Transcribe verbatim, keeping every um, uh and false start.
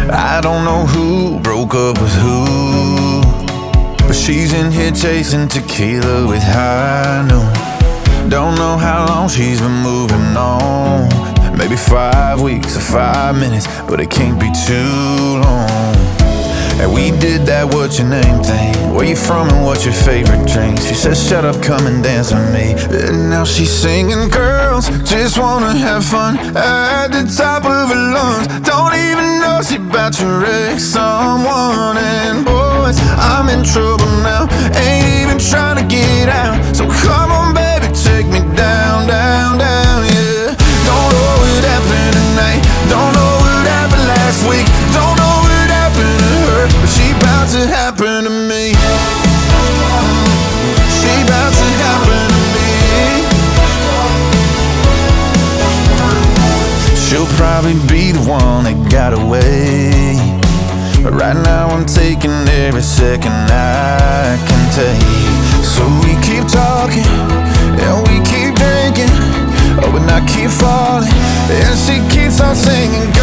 I don't know who broke up with who, but she's in here chasing tequila with high noon. Don't know how long she's been moving on. Maybe five weeks or five minutes, but it can't be too long. And we did that what's your name thing. Where you from and what's your favorite drink? She says shut up, come and dance with me. And now she's singing, girls just wanna have fun at the top of her lungs. Don't even know she about to wreck someone. And boys, I'm in trouble now, ain't even trying to get out. So come on baby, take me down, down, down, yeah. Don't know what happened tonight, don't know what happened last week, don't know what happened to her, but she bout to happen to me. She bout to happen to me. She'll probably be the one that got away, but right now I'm taking every second I can take. So we keep talking and we keep drinking, oh, and I keep falling, and she keeps on singing,